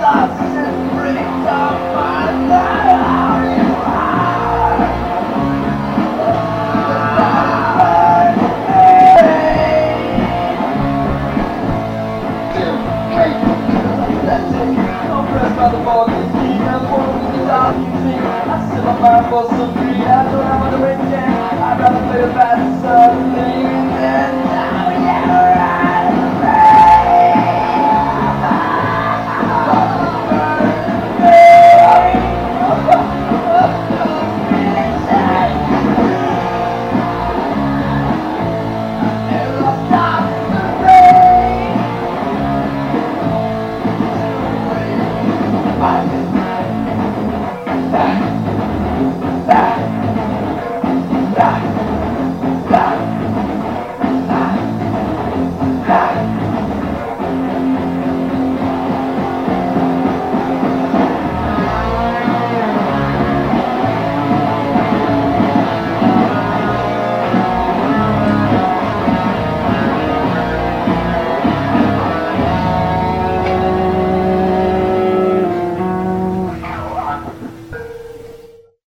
For some free, I don't have to wait again. I'd rather play a bad song.